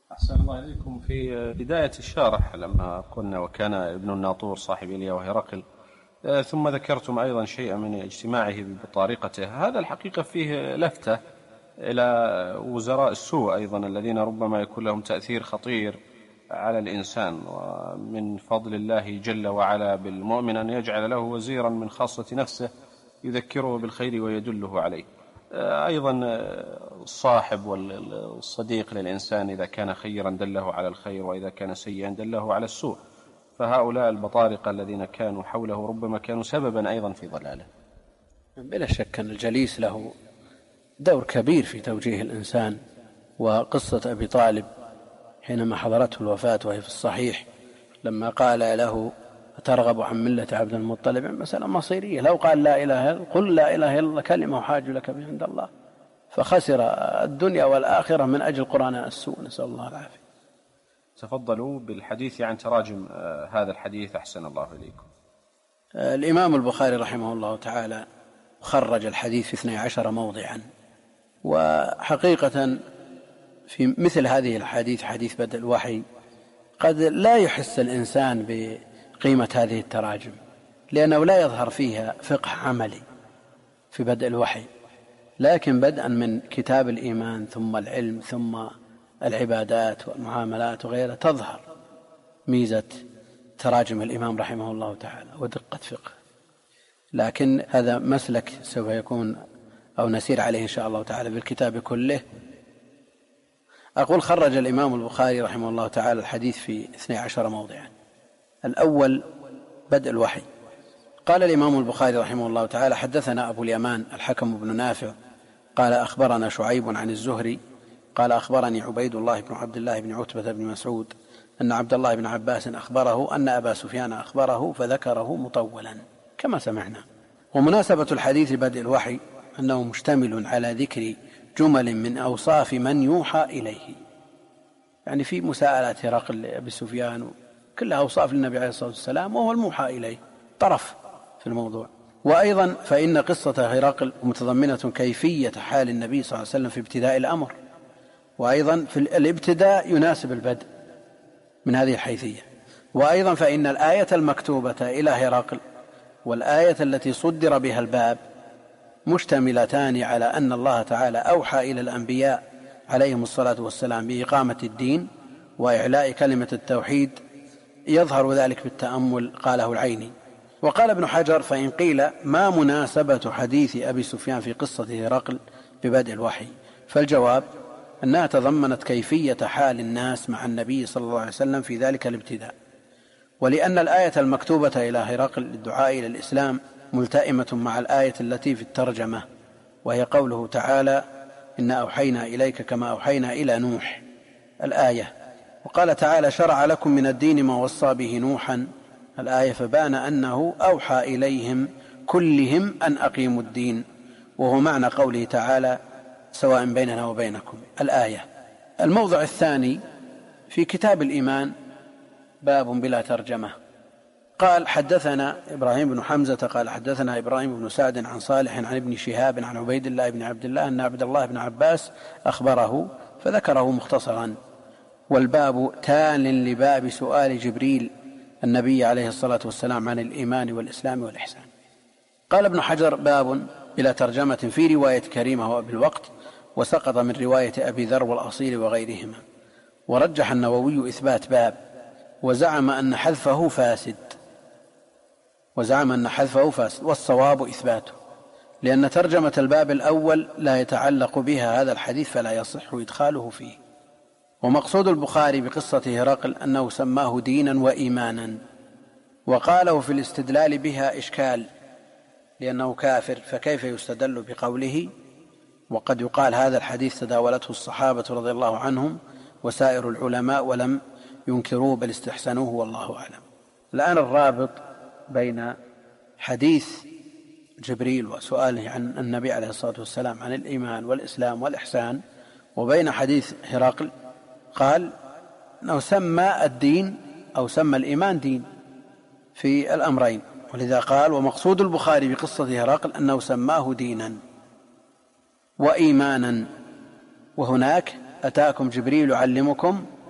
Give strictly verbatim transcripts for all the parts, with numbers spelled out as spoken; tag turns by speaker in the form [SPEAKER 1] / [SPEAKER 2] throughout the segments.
[SPEAKER 1] أحسن الله إليكم. في بداية الشارح لما قلنا وكان ابن الناطور صاحب إليا وهرقل، ثم ذكرتم أيضا شيئا من اجتماعه بطارقته، هذا الحقيقة فيه لفتة إلى وزراء السوء أيضا الذين ربما يكون لهم تأثير خطير على الإنسان، ومن فضل الله جل وعلا بالمؤمن أن يجعل له وزيرا من خاصة نفسه يذكره بالخير ويدله عليه. أيضا الصاحب والصديق للإنسان إذا كان خيرا دله على الخير، وإذا كان سيئا دله على السوء، فهؤلاء البطارقة الذين كانوا حوله ربما كانوا سببا أيضا في ضلاله.
[SPEAKER 2] بلا شك أن الجليس له دور كبير في توجيه الإنسان. وقصة أبي طالب حينما حضرته الوفاة وهي في الصحيح لما قال له أترغب عن ملة عبد المطلب، مسألة مصيرية، لو قال لا إله إلا قل لا إله إلا الله كلمة وحاج لك بها عند الله، فخسر الدنيا والآخرة من أجل قرآن السوء، نسأل الله العافية.
[SPEAKER 1] تفضلوا بالحديث عن تراجم هذا الحديث أحسن الله إليكم.
[SPEAKER 2] الإمام البخاري رحمه الله تعالى خرج الحديث في اثني عشر موضعا، وحقيقة في مثل هذه الحديث حديث بدء الوحي قد لا يحس الإنسان بقيمة هذه التراجم، لأنه لا يظهر فيها فقه عملي في بدء الوحي، لكن بدءا من كتاب الإيمان ثم العلم ثم العبادات والمعاملات وغيرها تظهر ميزة تراجم الإمام رحمه الله تعالى ودقة فقه. لكن هذا مسلك سوف يكون أو نسير عليه إن شاء الله تعالى بالكتاب كله. أقول خرج الإمام البخاري رحمه الله تعالى الحديث في اثني عشر موضعا. الأول بدء الوحي. قال الإمام البخاري رحمه الله تعالى حدثنا أبو اليمان الحكم بن نافع قال أخبرنا شعيب عن الزهري قال أخبرني عبيد الله بن عبد الله بن عتبة بن مسعود أن عبد الله بن عباس أخبره أن أبا سفيان أخبره فذكره مطولا كما سمعنا. ومناسبة الحديث بدء الوحي أنه مشتمل على ذكر جمل من أوصاف من يوحى إليه، يعني في مساءلة هرقل أبي سفيان كلها أوصاف للنبي عليه الصلاة والسلام وهو الموحى إليه طرف في الموضوع. وأيضا فإن قصة هرقل متضمنة كيفية حال النبي صلى الله عليه وسلم في ابتداء الأمر، وأيضا في الابتداء يناسب البدء من هذه الحيثية. وأيضا فإن الآية المكتوبة إلى هرقل والآية التي صدر بها الباب مشتملتان على أن الله تعالى أوحى إلى الأنبياء عليهم الصلاة والسلام بإقامة الدين وإعلاء كلمة التوحيد، يظهر ذلك بالتأمل قاله العيني. وقال ابن حجر فإن قيل ما مناسبة حديث أبي سفيان في قصة هرقل ببدء الوحي، فالجواب أنها تضمنت كيفية حال الناس مع النبي صلى الله عليه وسلم في ذلك الابتداء، ولأن الآية المكتوبة إلى هرقل للدعاء إلى الإسلام ملتئمة مع الآية التي في الترجمة، وهي قوله تعالى إنا أوحينا إليك كما أوحينا إلى نوح الآية. وقال تعالى شرع لكم من الدين ما وصى به نوحا الآية، فبان أنه أوحى إليهم كلهم أن أقيموا الدين، وهو معنى قوله تعالى سواء بيننا وبينكم الآية. الموضع الثاني في كتاب الإيمان باب بلا ترجمة. قال حدثنا إبراهيم بن حمزة قال حدثنا إبراهيم بن سعد عن صالح عن ابن شهاب عن عبيد الله بن عبد الله أن عبد الله بن عباس أخبره فذكره مختصرا. والباب تال لباب سؤال جبريل النبي عليه الصلاة والسلام عن الإيمان والإسلام والإحسان. قال ابن حجر باب بلا ترجمة في رواية كريمة وأبي الوقت، وسقط من رواية أبي ذر والأصيل وغيرهما. ورجح النووي إثبات باب، وزعم أن حذفه فاسد وزعم أن حذفه فاسد والصواب إثباته، لأن ترجمة الباب الأول لا يتعلق بها هذا الحديث فلا يصح إدخاله فيه. ومقصود البخاري بقصة هرقل أنه سماه دينا وإيمانا، وقاله في الاستدلال بها إشكال لأنه كافر، فكيف يستدل بقوله؟ وقد يقال هذا الحديث تداولته الصحابة رضي الله عنهم وسائر العلماء ولم ينكروه بل استحسنوه والله أعلم. الآن الرابط بين حديث جبريل وسؤاله عن النبي عليه الصلاة والسلام عن الإيمان والإسلام والإحسان وبين حديث هرقل، قال أنه سمى الدين أو سمى الإيمان دين في الأمرين، ولذا قال ومقصود البخاري بقصة هرقل أنه سماه دينا وإيمانا. وهناك أتاكم جبريل يعلمكم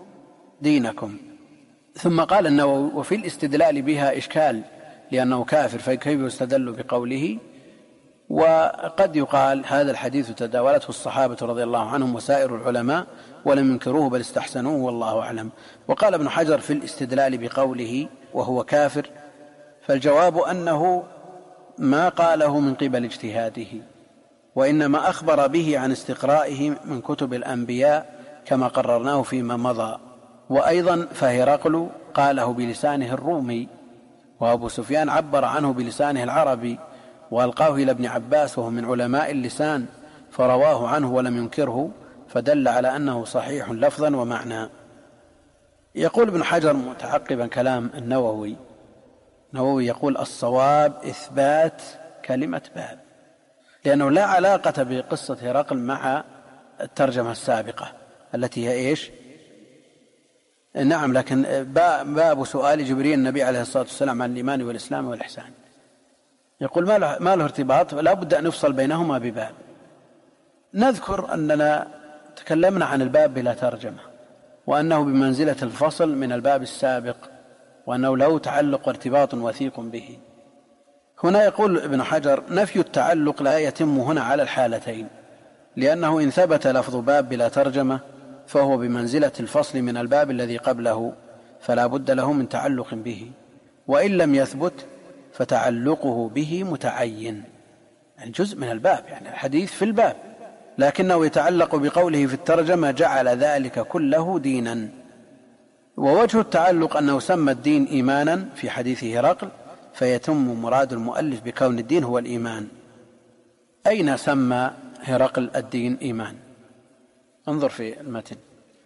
[SPEAKER 2] دينكم. ثم قال النووي وفي الاستدلال بها إشكال لأنه كافر فكيف يستدل بقوله. وقد يقال هذا الحديث تداولته الصحابة رضي الله عنهم وسائر العلماء ولم ينكروه بل استحسنوه والله أعلم. وقال ابن حجر في الاستدلال بقوله وهو كافر فالجواب أنه ما قاله من قبل اجتهاده وإنما أخبر به عن استقرائه من كتب الأنبياء كما قررناه فيما مضى. وأيضا فهرقل قاله بلسانه الرومي وأبو سفيان عبر عنه بلسانه العربي وألقاه إلى ابن عباس وهو من علماء اللسان فرواه عنه ولم ينكره فدل على أنه صحيح لفظا ومعنى. يقول ابن حجر متعقبا كلام النووي النووي يقول الصواب إثبات كلمة باب لأنه لا علاقة بقصة هرقل مع الترجمة السابقة التي هي إيش؟ نعم لكن باب سؤال جبريل النبي عليه الصلاة والسلام عن الإيمان والإسلام والإحسان يقول ما له, ما له ارتباط لا بد أن يفصل بينهما بباب. نذكر أننا تكلمنا عن الباب بلا ترجمة وأنه بمنزلة الفصل من الباب السابق وأنه له تعلق وارتباط وثيق به. هنا يقول ابن حجر نفي التعلق لا يتم هنا على الحالتين لأنه إن ثبت لفظ باب بلا ترجمة فهو بمنزلة الفصل من الباب الذي قبله فلا بد له من تعلق به وإن لم يثبت فتعلقه به متعين يعني جزء من الباب يعني الحديث في الباب لكنه يتعلق بقوله في الترجمة جعل ذلك كله دينا. ووجه التعلق أنه سمى الدين إيمانا في حديث هرقل فيتم مراد المؤلف بكون الدين هو الإيمان. أين سمى هرقل الدين إيمان؟ انظر في المتن.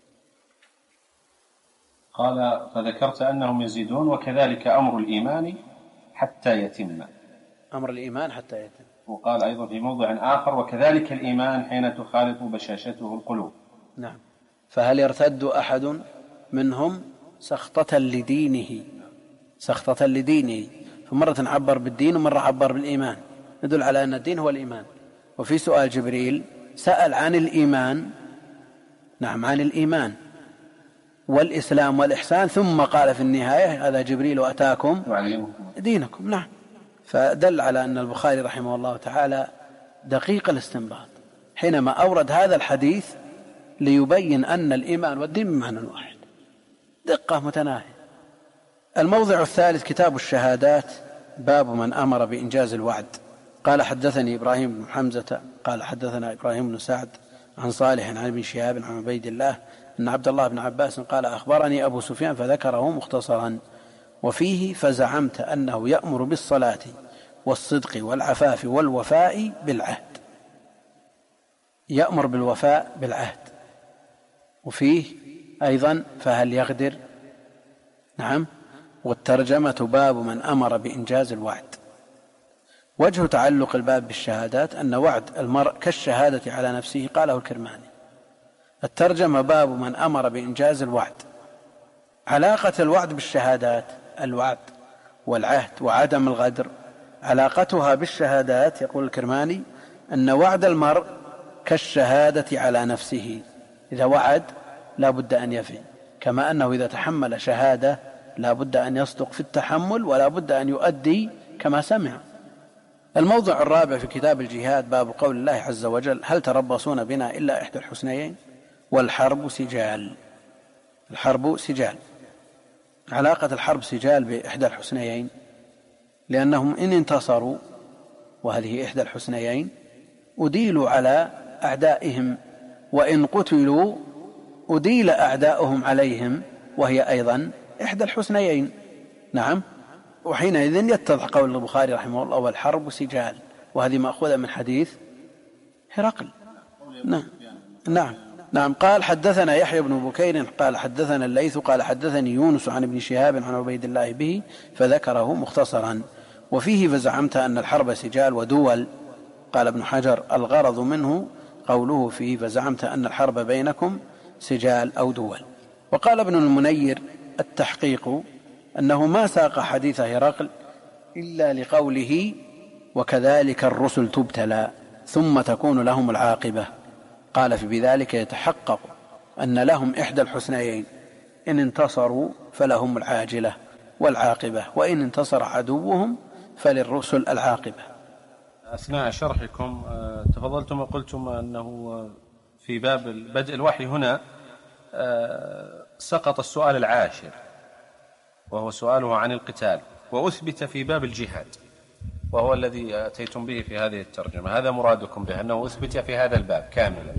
[SPEAKER 1] قال فذكرت أنهم يزيدون وكذلك أمر الإيمان حتى يتم
[SPEAKER 2] أمر الإيمان حتى يتم.
[SPEAKER 1] وقال أيضا في موضع آخر وكذلك الإيمان حين تخالط بشاشته القلوب.
[SPEAKER 2] نعم. فهل يرتد أحد منهم سخطة لدينه سخطة لدينه فمرة عبر بالدين ومرة عبر بالإيمان يدل على أن الدين هو الإيمان. وفي سؤال جبريل سأل عن الإيمان نعم عن الإيمان والإسلام والإحسان ثم قال في النهاية هذا جبريل أتاكم دينكم. نعم. فدل على أن البخاري رحمه الله تعالى دقيق الاستنباط حينما أورد هذا الحديث ليبين أن الإيمان والدين بمعنى واحد دقة متناهية. الموضع الثالث كتاب الشهادات باب من أمر بإنجاز الوعد. قال حدثني إبراهيم بن حمزة قال حدثنا إبراهيم بن سعد عن صالح عن ابن شهاب عن عبيد الله أن عبد الله بن عباس قال أخبرني أبو سفيان فذكره مختصرا وفيه فزعمت أنه يأمر بالصلاة والصدق والعفاف والوفاء بالعهد يأمر بالوفاء بالعهد. وفيه أيضا فهل يغدر نعم. والترجمة باب من أمر بإنجاز الوعد. وجه تعلق الباب بالشهادات أن وعد المرء كالشهادة على نفسه قاله الكرماني. الترجمة باب من أمر بإنجاز الوعد. علاقة الوعد بالشهادات الوعد والعهد وعدم الغدر علاقتها بالشهادات يقول الكرماني أن وعد المرء كالشهادة على نفسه إذا وعد لا بد أن يفي كما أنه إذا تحمل شهادة لا بد أن يصدق في التحمل ولا بد أن يؤدي كما سمع. الموضع الرابع في كتاب الجهاد باب قول الله عز وجل هل تربصون بنا إلا إحدى الحسنيين والحرب سجال. الحرب سجال علاقة الحرب سجال بإحدى الحسنيين لأنهم إن انتصروا وهذه إحدى الحسنيين أديلوا على أعدائهم وإن قتلوا أديل أعداؤهم عليهم وهي أيضا إحدى الحسنيين. نعم. وحينئذ يتضح قول البخاري رحمه الله والحرب سجال وهذه مأخوذة من حديث هرقل. نعم. نعم. نعم. قال حدثنا يحيى بن بكير قال حدثنا الليث قال حدثني يونس عن ابن شهاب عن عبيد الله به فذكره مختصرا. وفيه فزعمت أن الحرب سجال ودول. قال ابن حجر الغرض منه قوله فيه فزعمت أن الحرب بينكم سجال أو دول. وقال ابن المنير التحقيق أنه ما ساق حديث هرقل إلا لقوله وكذلك الرسل تبتلى ثم تكون لهم العاقبة. قال في بذلك يتحقق أن لهم إحدى الحسنيين إن انتصروا فلهم العاجلة والعاقبة، وإن انتصر عدوهم فللرسل العاقبة.
[SPEAKER 1] أثناء شرحكم تفضلتم وقلتم أنه في باب بدء الوحي هنا سقط السؤال العاشر وهو سؤاله عن القتال، وأثبت في باب الجهاد، وهو الذي أتيتم به في هذه الترجمة. هذا مرادكم به أنه أثبت في هذا الباب كاملا.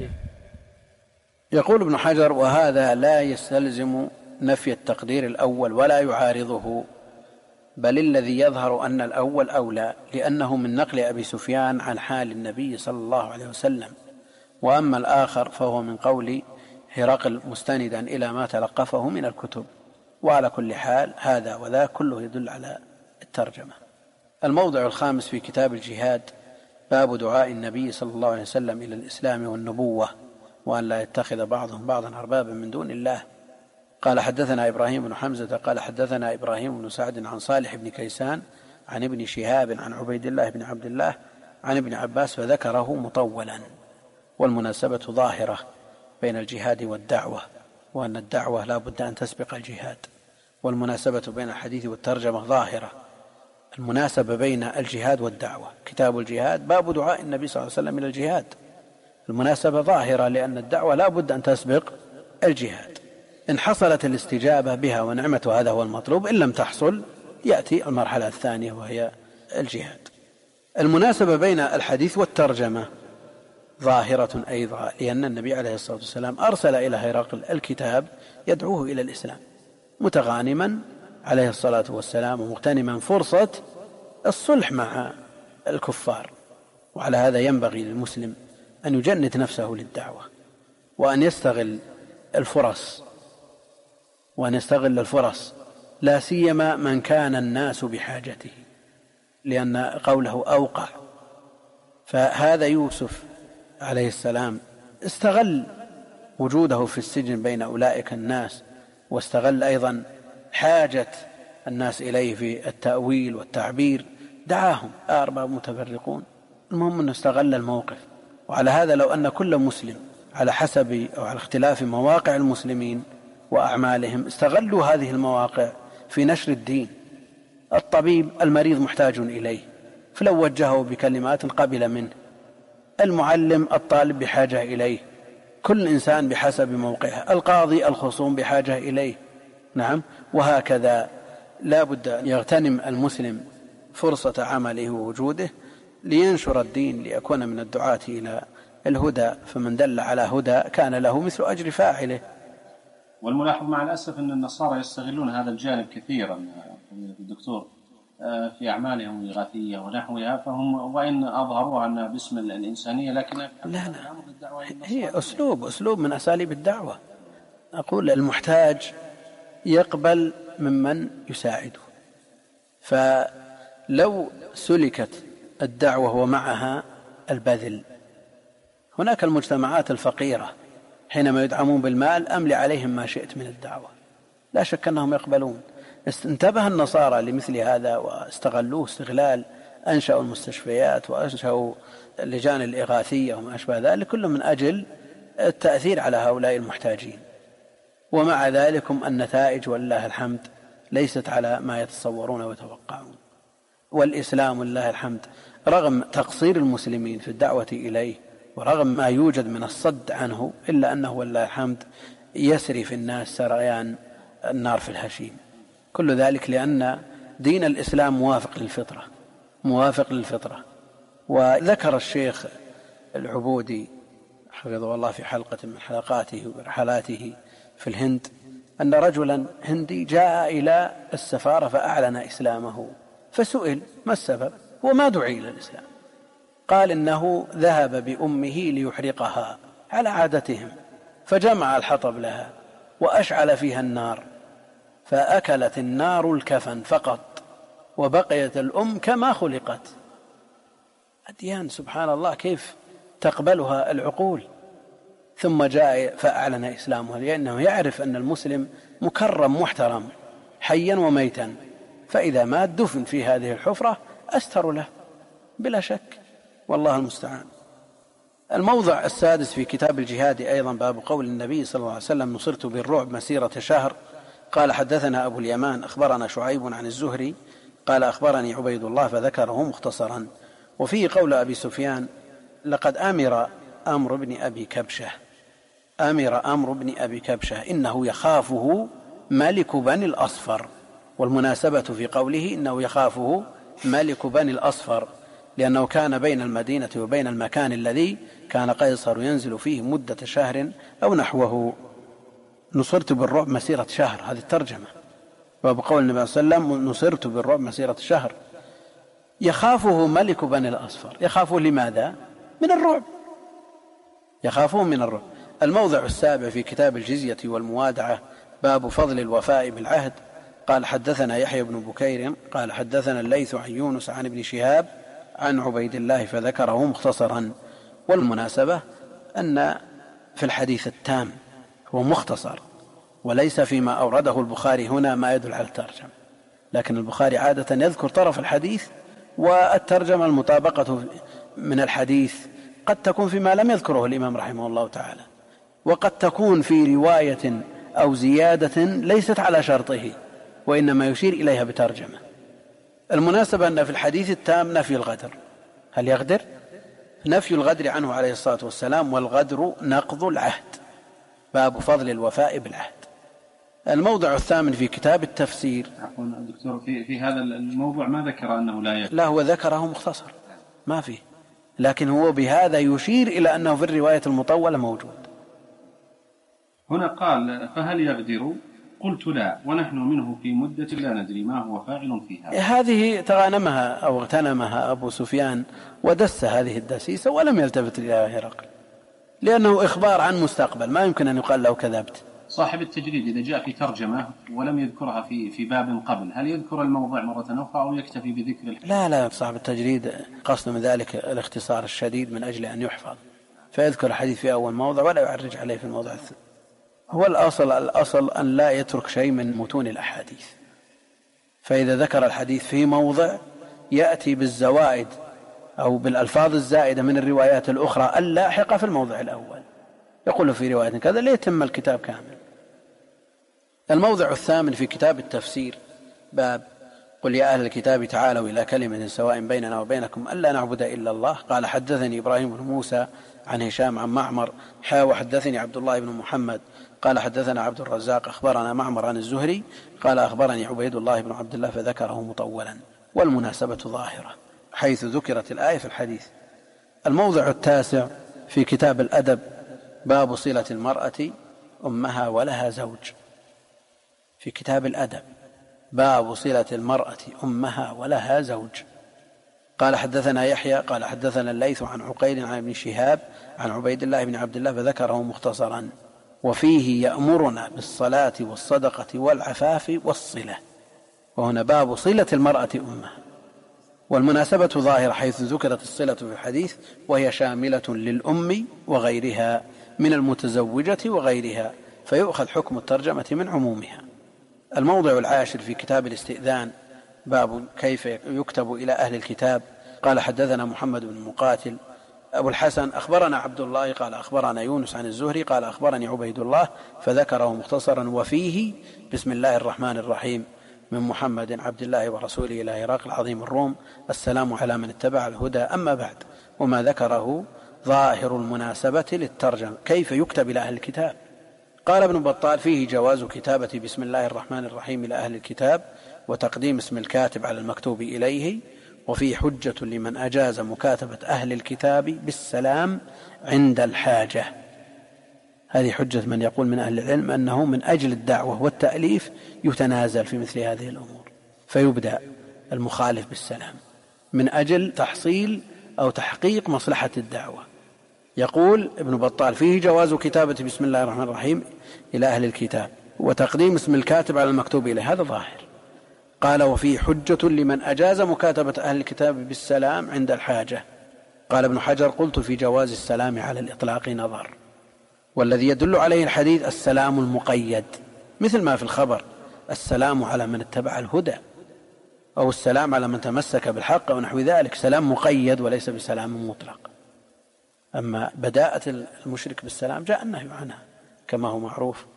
[SPEAKER 2] يقول ابن حجر: وهذا لا يستلزم نفي التقدير الأول ولا يعارضه، بل الذي يظهر أن الأول أولى، لأنه من نقل أبي سفيان عن حال النبي صلى الله عليه وسلم، وأما الآخر فهو من قول هرقل مستندا إلى ما تلقفه من الكتب. وعلى كل حال هذا وذا كله يدل على الترجمة. الموضع الخامس في كتاب الجهاد: باب دعاء النبي صلى الله عليه وسلم إلى الإسلام والنبوة، وأن لا يتخذ بعضهم بعضا أربابا من دون الله. قال: حدثنا إبراهيم بن حمزة قال حدثنا إبراهيم بن سعد عن صالح بن كيسان عن ابن شهاب عن عبيد الله بن عبد الله عن ابن عباس، فذكره مطولا. والمناسبة ظاهرة بين الجهاد والدعوة، وأن الدعوة لا بد أن تسبق الجهاد، والمناسبة بين الحديث والترجمة ظاهرة. المناسبة بين الجهاد والدعوة: كتاب الجهاد باب دعاء النبي صلى الله عليه وسلم إلى الجهاد. المناسبة ظاهرة لأن الدعوة لا بد أن تسبق الجهاد. إن حصلت الاستجابة بها ونعمة هذا هو المطلوب، إن لم تحصل يأتي المرحلة الثانية وهي الجهاد. المناسبة بين الحديث والترجمة ظاهرة أيضا، لأن النبي عليه الصلاة والسلام أرسل إلى هرقل الكتاب يدعوه إلى الإسلام، متغانما عليه الصلاة والسلام ومغتنما فرصة الصلح مع الكفار. وعلى هذا ينبغي للمسلم أن يجند نفسه للدعوة، وأن يستغل الفرص وأن يستغل الفرص لا سيما من كان الناس بحاجته، لأن قوله أوقع. فهذا يوسف عليه السلام استغل وجوده في السجن بين أولئك الناس، واستغل أيضا حاجة الناس إليه في التأويل والتعبير، دعاهم أرباب متفرقون. المهم أنه استغل الموقف. وعلى هذا لو أن كل مسلم على حسب أو على اختلاف مواقع المسلمين وأعمالهم استغلوا هذه المواقع في نشر الدين. الطبيب المريض محتاج إليه، فلو وجهه بكلمات قبل منه. المعلم الطالب بحاجة إليه، كل إنسان بحسب موقعه. القاضي الخصوم بحاجة إليه. نعم، وهكذا لا بد أن يغتنم المسلم فرصة عمله ووجوده لينشر الدين، ليكون من الدعاة إلى الهدى. فمن دل على هدى كان له مثل أجر فاعله.
[SPEAKER 1] والملاحظ مع الأسف أن النصارى يستغلون هذا الجانب كثيرا الدكتور في أعمالهم الإغاثية ونحوها، فهم وإن أظهروها أنها باسم الإنسانية لكن
[SPEAKER 2] لا لا هي أسلوب أسلوب من أساليب الدعوة. أقول المحتاج يقبل ممن يساعده. فلو سلكت الدعوة ومعها البذل، هناك المجتمعات الفقيرة حينما يدعمون بالمال أملي عليهم ما شئت من الدعوة، لا شك أنهم يقبلون. انتبه النصارى لمثل هذا واستغلوه استغلال، أنشأوا المستشفيات وأنشأوا اللجان الإغاثية وما أشبه ذلك، كله من أجل التأثير على هؤلاء المحتاجين. ومع ذلك النتائج والله الحمد ليست على ما يتصورون ويتوقعون. والإسلام والله الحمد رغم تقصير المسلمين في الدعوة إليه ورغم ما يوجد من الصد عنه، إلا أنه والله الحمد يسري في الناس سريان النار في الهشيم. كل ذلك لأن دين الإسلام موافق للفطرة موافق للفطرة. وذكر الشيخ العبودي حفظه الله في حلقة من حلقاته ورحلاته في الهند أن رجلا هندي جاء إلى السفارة فأعلن إسلامه، فسئل ما السبب وما دعي إلى الإسلام؟ قال إنه ذهب بأمه ليحرقها على عادتهم، فجمع الحطب لها وأشعل فيها النار، فأكلت النار الكفن فقط وبقيت الأم كما خلقت. أديان سبحان الله كيف تقبلها العقول. ثم جاء فأعلن إسلامه، لأنه يعرف أن المسلم مكرم محترم حيا وميتا، فإذا مات دفن في هذه الحفرة أستر له بلا شك، والله المستعان. الموضع السادس في كتاب الجهاد أيضا باب قول النبي صلى الله عليه وسلم: نصرت بالرعب مسيرة شهر قال حدثنا أبو اليمان أخبرنا شعيب عن الزهري قال أخبرني عبيد الله فذكره مختصرا. وفيه قول أبي سفيان لقد أمر أمر بن أبي كبشة أمر أمر بن أبي كبشة إنه يخافه ملك بني الأصفر، والمناسبة في قوله إنه يخافه ملك بني الأصفر لأنه كان بين المدينة وبين المكان الذي كان قيصر ينزل فيه مدة شهر أو نحوه. نصرت بالرعب مسيرة شهر، هذه الترجمة، وبقول النبي صلى الله عليه وسلم نصرت بالرعب مسيرة شهر. يخافه ملك بني الأصفر، يخافه لماذا؟ من الرعب، يخافون من الرعب. الموضع السابع في كتاب الجزية والموادعة باب فضل الوفاء بالعهد. قال حدثنا يحيى بن بكير قال حدثنا الليث عن يونس عن ابن شهاب عن عبيد الله فذكره مختصرا. والمناسبة أن في الحديث التام هو مختصر، وليس فيما أورده البخاري هنا ما يدل على الترجمة، لكن البخاري عادة يذكر طرف الحديث، والترجمة المطابقة من الحديث قد تكون فيما لم يذكره الإمام رحمه الله تعالى، وقد تكون في رواية أو زيادة ليست على شرطه وإنما يشير إليها بترجمة. المناسبة أن في الحديث التام نفي الغدر. هل يغدر؟ نفي الغدر عنه عليه الصلاة والسلام، والغدر نقض العهد. باب فضل الوفاء بالعهد. الموضع الثامن في كتاب التفسير.
[SPEAKER 1] عفوا دكتور، في, في هذا الموضوع ما ذكر أنه لا يكفي.
[SPEAKER 2] لا، هو ذكره مختصر ما فيه، لكن هو بهذا يشير إلى أنه في الرواية المطولة موجود.
[SPEAKER 1] هنا قال فهل يغدر؟ قلت لا، ونحن منه في مدة لا ندري ما هو فاعل فيها.
[SPEAKER 2] هذه تغانمها أو اغتنمها أبو سفيان ودس هذه الدسيسة ولم يلتفت إلى هرقل، لأنه إخبار عن مستقبل، ما يمكن أن يقال له كذبت.
[SPEAKER 1] صاحب التجريد إذا جاء في ترجمة ولم يذكرها في في باب قبل، هل يذكر الموضوع مرة أخرى أو يكتفي بذكر الحديث؟
[SPEAKER 2] لا لا، صاحب التجريد قصد من ذلك الاختصار الشديد من أجل أن يحفظ، فيذكر الحديث في أول موضع ولا يعرج عليه في الموضع الثاني. هو الأصل الأصل أن لا يترك شيء من متون الأحاديث، فإذا ذكر الحديث في موضع يأتي بالزوائد أو بالألفاظ الزائدة من الروايات الأخرى اللاحقة في الموضع الأول، يقول في رواية كذا ليتم الكتاب كامل. الموضع الثامن في كتاب التفسير باب قل يا أهل الكتاب تعالوا إلى كلمة سواء بيننا وبينكم ألا نعبد إلا الله. قال حدثني إبراهيم بن موسى عن هشام عن معمر حا وحدثني عبد الله بن محمد قال حدثنا عبد الرزاق أخبرنا معمر عن الزهري قال أخبرني عبيد الله بن عبد الله فذكره مطولا، والمناسبة ظاهرة حيث ذكرت الآية في الحديث. الموضع التاسع في كتاب الأدب باب صلة المرأة أمها ولها زوج. في كتاب الأدب باب صلة المرأة أمها ولها زوج. قال حدثنا يحيى قال حدثنا الليث عن عقيل عن ابن شهاب عن عبيد الله بن عبد الله فذكره مختصرا. وفيه يأمرنا بالصلاة والصدقة والعفاف والصلة، وهنا باب صلة المرأة أمها، والمناسبة ظاهرة حيث ذكرت الصلة في الحديث، وهي شاملة للأم وغيرها من المتزوجة وغيرها، فيؤخذ حكم الترجمة من عمومها. الموضع العاشر في كتاب الاستئذان باب كيف يكتب إلى أهل الكتاب. قال حدثنا محمد بن مقاتل أبو الحسن أخبرنا عبد الله قال أخبرنا يونس عن الزهري قال أخبرني عبيد الله فذكره مختصرا. وفيه بسم الله الرحمن الرحيم من محمد عبد الله ورسوله إلى هرقل عظيم الروم السلام على من اتبع الهدى. أما بعد، وما ذكره ظاهر المناسبة للترجمة كيف يكتب إلى أهل الكتاب. قال ابن بطال فيه جواز كتابة بسم الله الرحمن الرحيم إلى أهل الكتاب وتقديم اسم الكاتب على المكتوب إليه، وفيه حجة لمن أجاز مكاتبة أهل الكتاب بالسلام عند الحاجة. هذه حجة من يقول من أهل العلم أنه من أجل الدعوة والتأليف يتنازل في مثل هذه الأمور، فيبدأ المخالف بالسلام من أجل تحصيل أو تحقيق مصلحة الدعوة. يقول ابن بطال فيه جواز كتابة بسم الله الرحمن الرحيم إلى أهل الكتاب وتقديم اسم الكاتب على المكتوب إليه، هذا ظاهر. قال وفيه حجة لمن أجاز مكاتبة أهل الكتاب بالسلام عند الحاجة. قال ابن حجر قلت في جواز السلام على الإطلاق نظر، والذي يدل عليه الحديث السلام المقيد، مثل ما في الخبر السلام على من اتبع الهدى أو السلام على من تمسك بالحق ونحو ذلك، سلام مقيد وليس بسلام مطلق. أما بداءة المشرك بالسلام جاء النهي عنها كما هو معروف.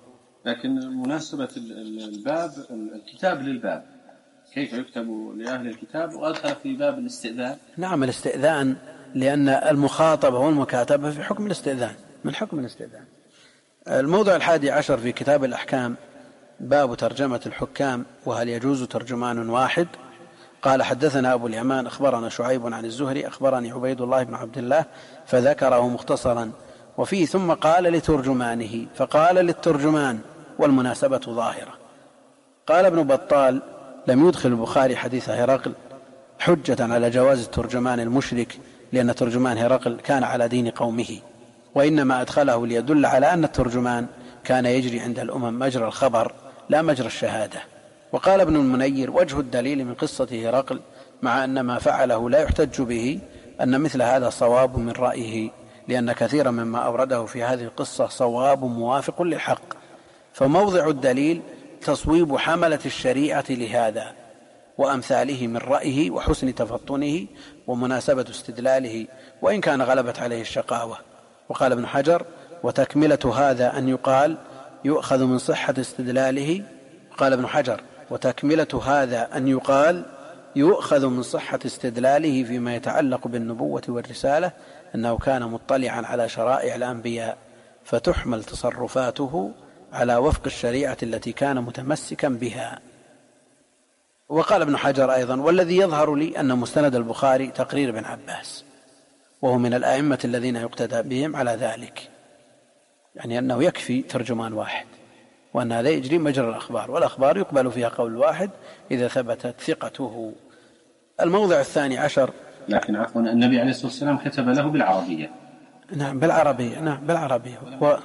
[SPEAKER 1] لكن مناسبة الباب الكتاب للباب كيف يكتب لأهل الكتاب وأدخل في باب الاستئذان؟
[SPEAKER 2] نعم الاستئذان، لأن المخاطبة والمكاتبة في حكم الاستئذان، من حكم الاستئذان. الموضع الحادي عشر في كتاب الأحكام باب ترجمة الحكام وهل يجوز ترجمان واحد. قال حدثنا أبو اليمان أخبرنا شعيب عن الزهري أخبرني عبيد الله بن عبد الله فذكره مختصرا وفيه ثم قال لترجمانه فقال للترجمان والمناسبة ظاهرة. قال ابن بطال لم يدخل البخاري حديث هرقل حجة على جواز الترجمان المشرك لأن ترجمان هرقل كان على دين قومه، وإنما أدخله ليدل على أن الترجمان كان يجري عند الأمم مجرى الخبر لا مجرى الشهادة. وقال ابن المنير وجه الدليل من قصة هرقل مع أن ما فعله لا يحتج به أن مثل هذا صواب من رأيه، لأن كثيرا مما أورده في هذه القصة صواب موافق للحق، فموضع الدليل تصويب حملة الشريعة لهذا وأمثاله من رأيه وحسن تفطنه ومناسبة استدلاله وإن كان غلبت عليه الشقاوة. وقال ابن حجر وتكملة هذا أن يقال يؤخذ من صحة استدلاله. قال ابن حجر وتكملة هذا أن يقال يؤخذ من صحة استدلاله فيما يتعلق بالنبوة والرسالة أنه كان مطلعا على شرائع الأنبياء فتحمل تصرفاته على وفق الشريعة التي كان متمسكا بها. وقال ابن حجر أيضا والذي يظهر لي أن مستند البخاري تقرير ابن عباس وهو من الآئمة الذين يقتدى بهم على ذلك، يعني أنه يكفي ترجمان واحد وأن هذا يجري مجرى الأخبار، والأخبار يقبل فيها قول واحد إذا ثبتت ثقته. الموضع الثاني عشر
[SPEAKER 1] لكن عفوا النبي عليه الصلاة والسلام كتب له بالعربية.
[SPEAKER 2] نعم بالعربية، نعم بالعربية و...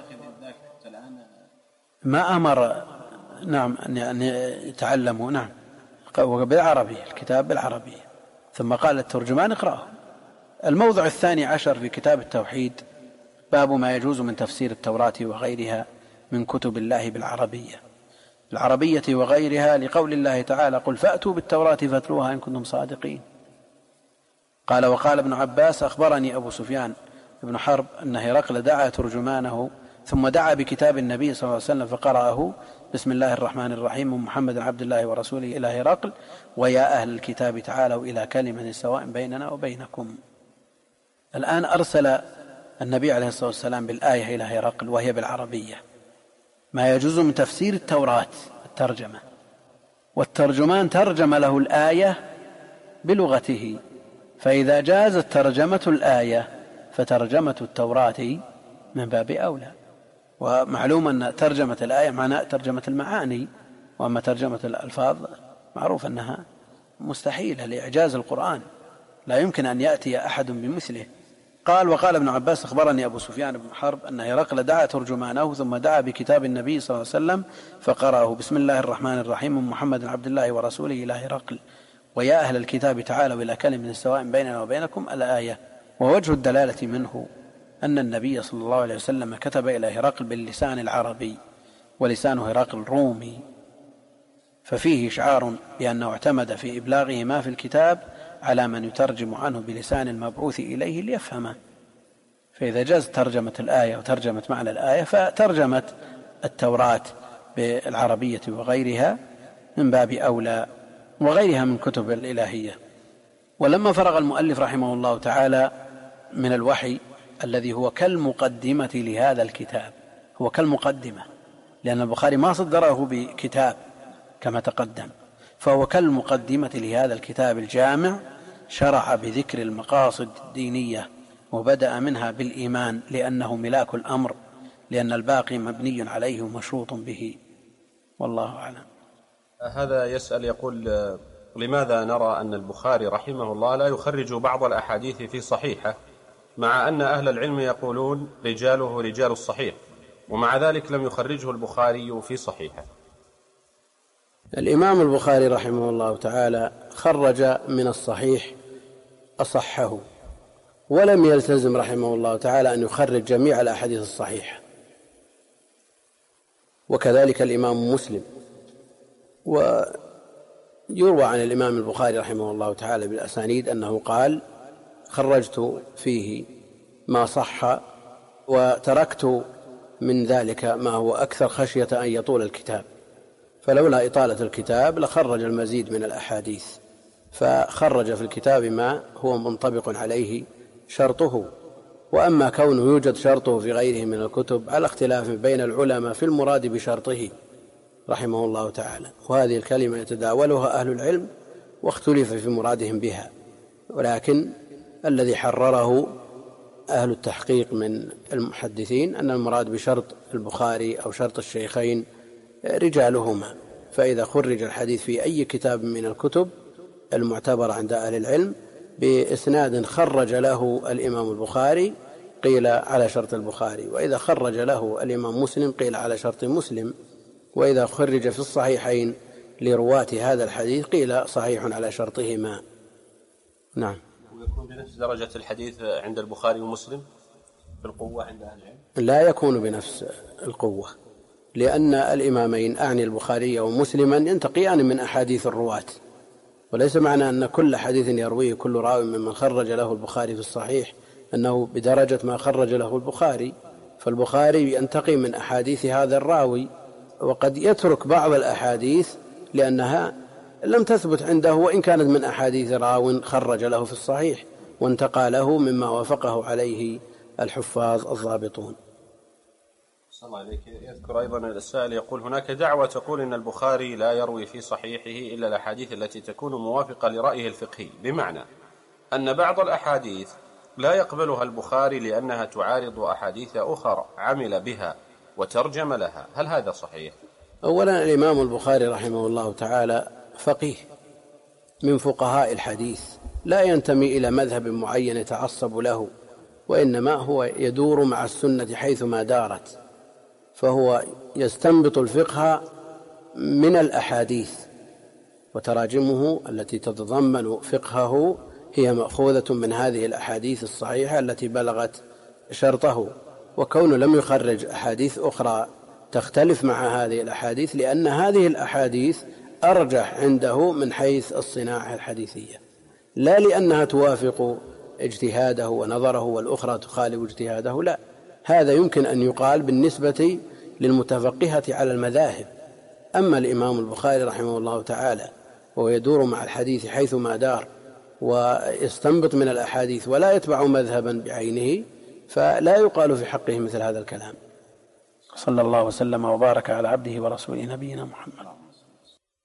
[SPEAKER 2] ما أمر نعم أن يتعلموا نعم بالعربية الكتاب بالعربية ثم قال الترجمان اقرأه. الموضع الثاني عشر في كتاب التوحيد باب ما يجوز من تفسير التوراة وغيرها من كتب الله بالعربية العربية وغيرها لقول الله تعالى قل فأتوا بالتوراة فاتلوها إن كنتم صادقين. قال وقال ابن عباس أخبرني أبو سفيان بن حرب أن هرقل دعا ترجمانه ثم دعا بكتاب النبي صلى الله عليه وسلم فقرأه بسم الله الرحمن الرحيم من محمد عبد الله ورسوله إلى هرقل ويا أهل الكتاب تعالوا إلى كلمة سواء بيننا وبينكم. الآن أرسل النبي عليه الصلاة والسلام بالآية إلى هرقل وهي بالعربية ما يجوز من تفسير التوراة الترجمة، والترجمان ترجم له الآية بلغته، فإذا جازت ترجمة الآية فترجمة التوراة من باب أولى. ومعلوم أن ترجمة الآية معناها ترجمة المعاني، وأما ترجمة الألفاظ معروف أنها مستحيلة لإعجاز القرآن، لا يمكن أن يأتي أحد بمثله. قال وقال ابن عباس أخبرني أبو سفيان بن حرب أن هرقل دعا ترجمانه ثم دعا بكتاب النبي صلى الله عليه وسلم فقرأه بسم الله الرحمن الرحيم من محمد عبد الله ورسوله إلى هرقل ويا أهل الكتاب تعالوا إلى كلمة سواء بيننا وبينكم الآية. ووجه الدلالة منه أن النبي صلى الله عليه وسلم كتب إلى هرقل باللسان العربي ولسان هرقل رومي، ففيه إشعار بأنه اعتمد في إبلاغه ما في الكتاب على من يترجم عنه بلسان المبعوث إليه ليفهمه. فإذا جاز ترجمة الآية وترجمة معنى الآية فترجمة التوراة بالعربية وغيرها من باب أولى وغيرها من كتب الإلهية. ولما فرغ المؤلف رحمه الله تعالى من الوحي الذي هو كالمقدمة لهذا الكتاب، هو كالمقدمة لأن البخاري ما صدره بكتاب كما تقدم، فهو كالمقدمة لهذا الكتاب الجامع، شرع بذكر المقاصد الدينية وبدأ منها بالإيمان لأنه ملاك الأمر، لأن الباقي مبني عليه ومشروط به. والله أعلم.
[SPEAKER 1] هذا يسأل يقول لماذا نرى أن البخاري رحمه الله لا يخرج بعض الأحاديث في صحيحة مع أن أهل العلم يقولون رجاله رجال الصحيح، ومع ذلك لم يخرجه البخاري في صحيحة؟
[SPEAKER 2] الإمام البخاري رحمه الله تعالى خرج من الصحيح أصحه، ولم يلتزم رحمه الله تعالى أن يخرج جميع الأحاديث الصحيحة، وكذلك الإمام مسلم. ويروى عن الإمام البخاري رحمه الله تعالى بالأسانيد أنه قال خرجت فيه ما صح وتركت من ذلك ما هو أكثر خشية أن يطول الكتاب، فلولا إطالة الكتاب لخرج المزيد من الأحاديث، فخرج في الكتاب ما هو منطبق عليه شرطه. وأما كونه يوجد شرطه في غيره من الكتب على اختلاف بين العلماء في المراد بشرطه رحمه الله تعالى، وهذه الكلمة يتداولها أهل العلم واختلف في مرادهم بها، ولكن الذي حرره أهل التحقيق من المحدثين أن المراد بشرط البخاري أو شرط الشيخين رجالهما، فإذا خرج الحديث في أي كتاب من الكتب المعتبر عند أهل العلم بإسناد خرج له الإمام البخاري قيل على شرط البخاري، وإذا خرج له الإمام مسلم قيل على شرط مسلم، وإذا خرج في الصحيحين لرواة هذا الحديث قيل صحيح على شرطهما. نعم.
[SPEAKER 1] ويكون بنفس درجة الحديث عند البخاري ومسلم بالقوة عند أهل العلم؟
[SPEAKER 2] لا يكون بنفس القوة، لأن الإمامين أعني البخاري ومسلما ينتقيان من أحاديث الرواة، وليس معنى أن كل حديث يرويه كل راوي ممن خرج له البخاري في الصحيح أنه بدرجة ما خرج له البخاري، فالبخاري ينتقي من أحاديث هذا الراوي، وقد يترك بعض الأحاديث لأنها لم تثبت عنده وإن كانت من أحاديث راو خرج له في الصحيح وانتقى له مما وافقه عليه الحفاظ الضابطون.
[SPEAKER 1] صلى الله عليك. يذكر أيضا السائل يقول هناك دعوة تقول إن البخاري لا يروي في صحيحه إلا الأحاديث التي تكون موافقة لرأيه الفقهي، بمعنى أن بعض الأحاديث لا يقبلها البخاري لأنها تعارض أحاديث أخرى عمل بها وترجم لها، هل هذا صحيح؟
[SPEAKER 2] أولا الإمام البخاري رحمه الله تعالى فقيه من فقهاء الحديث، لا ينتمي إلى مذهب معين يتعصب له، وإنما هو يدور مع السنة حيثما دارت، فهو يستنبط الفقه من الأحاديث، وتراجمه التي تتضمن فقهه هي مأخوذة من هذه الأحاديث الصحيحة التي بلغت شرطه، وكونه لم يخرج أحاديث أخرى تختلف مع هذه الأحاديث لأن هذه الأحاديث أرجح عنده من حيث الصناعة الحديثية، لا لأنها توافق اجتهاده ونظره والأخرى تخالف اجتهاده، لا، هذا يمكن أن يقال بالنسبة للمتفقهة على المذاهب. أما الإمام البخاري رحمه الله تعالى وهو يدور مع الحديث حيثما دار ويستنبط من الأحاديث ولا يتبع مذهبا بعينه، فلا يقال في حقه مثل هذا الكلام. صلى الله وسلم وبارك على عبده ورسوله نبينا محمد.